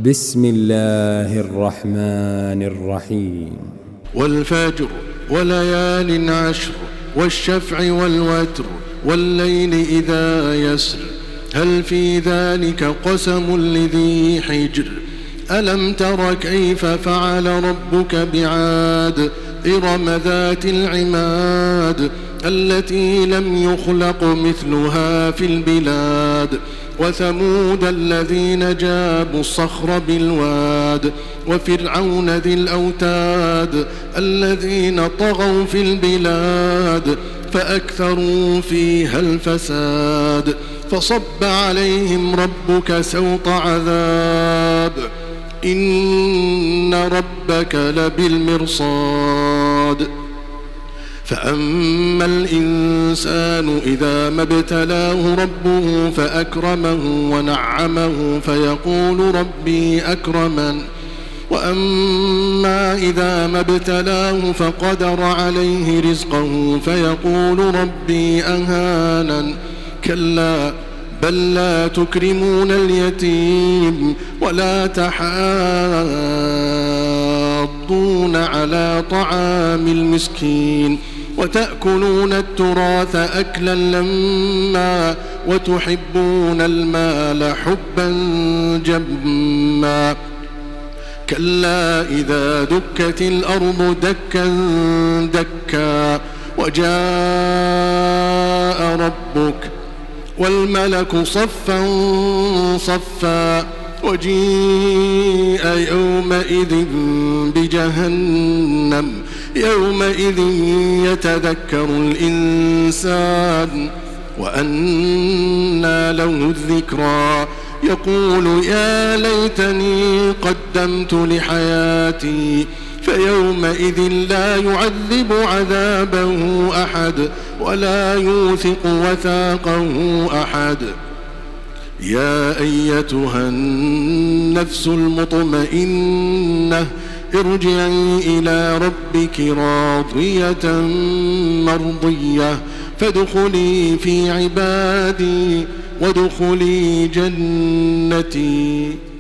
بسم الله الرحمن الرحيم. والفجر وليال عشر والشفع والوتر والليل إذا يسر هل في ذلك قسم لذي حجر ألم تر كيف فعل ربك بعاد إرم ذات العماد التي لم يخلق مثلها في البلاد وثمود الذين جابوا الصخر بالواد وفرعون ذي الأوتاد الذين طغوا في البلاد فأكثروا فيها الفساد فصب عليهم ربك سوط عذاب إن ربك لبالمرصاد فأما الإنسان إذا ما ابتلاه ربه فأكرمه ونعمه فيقول ربي أكرمن وأما إذا ما ابتلاه فقدر عليه رزقه فيقول ربي أهانن كلا بل لا تكرمون اليتيم ولا تحاضون على طعام المسكين وتأكلون التراث أكلا لما وتحبون المال حبا جما كلا إذا دكت الأرض دكا دكا وجاء ربك والملك صفا صفا وجيء يومئذ بجهنم يومئذ يتذكر الإنسان وأنى له الذكرى يقول يا ليتني قدمت لحياتي فيومئذ لا يعذب عذابه أحد ولا يوثق وثاقه أحد يا أيتها النفس المطمئنة ارجعي إلى ربك راضية مرضية فادخلي في عبادي وادخلي جنتي.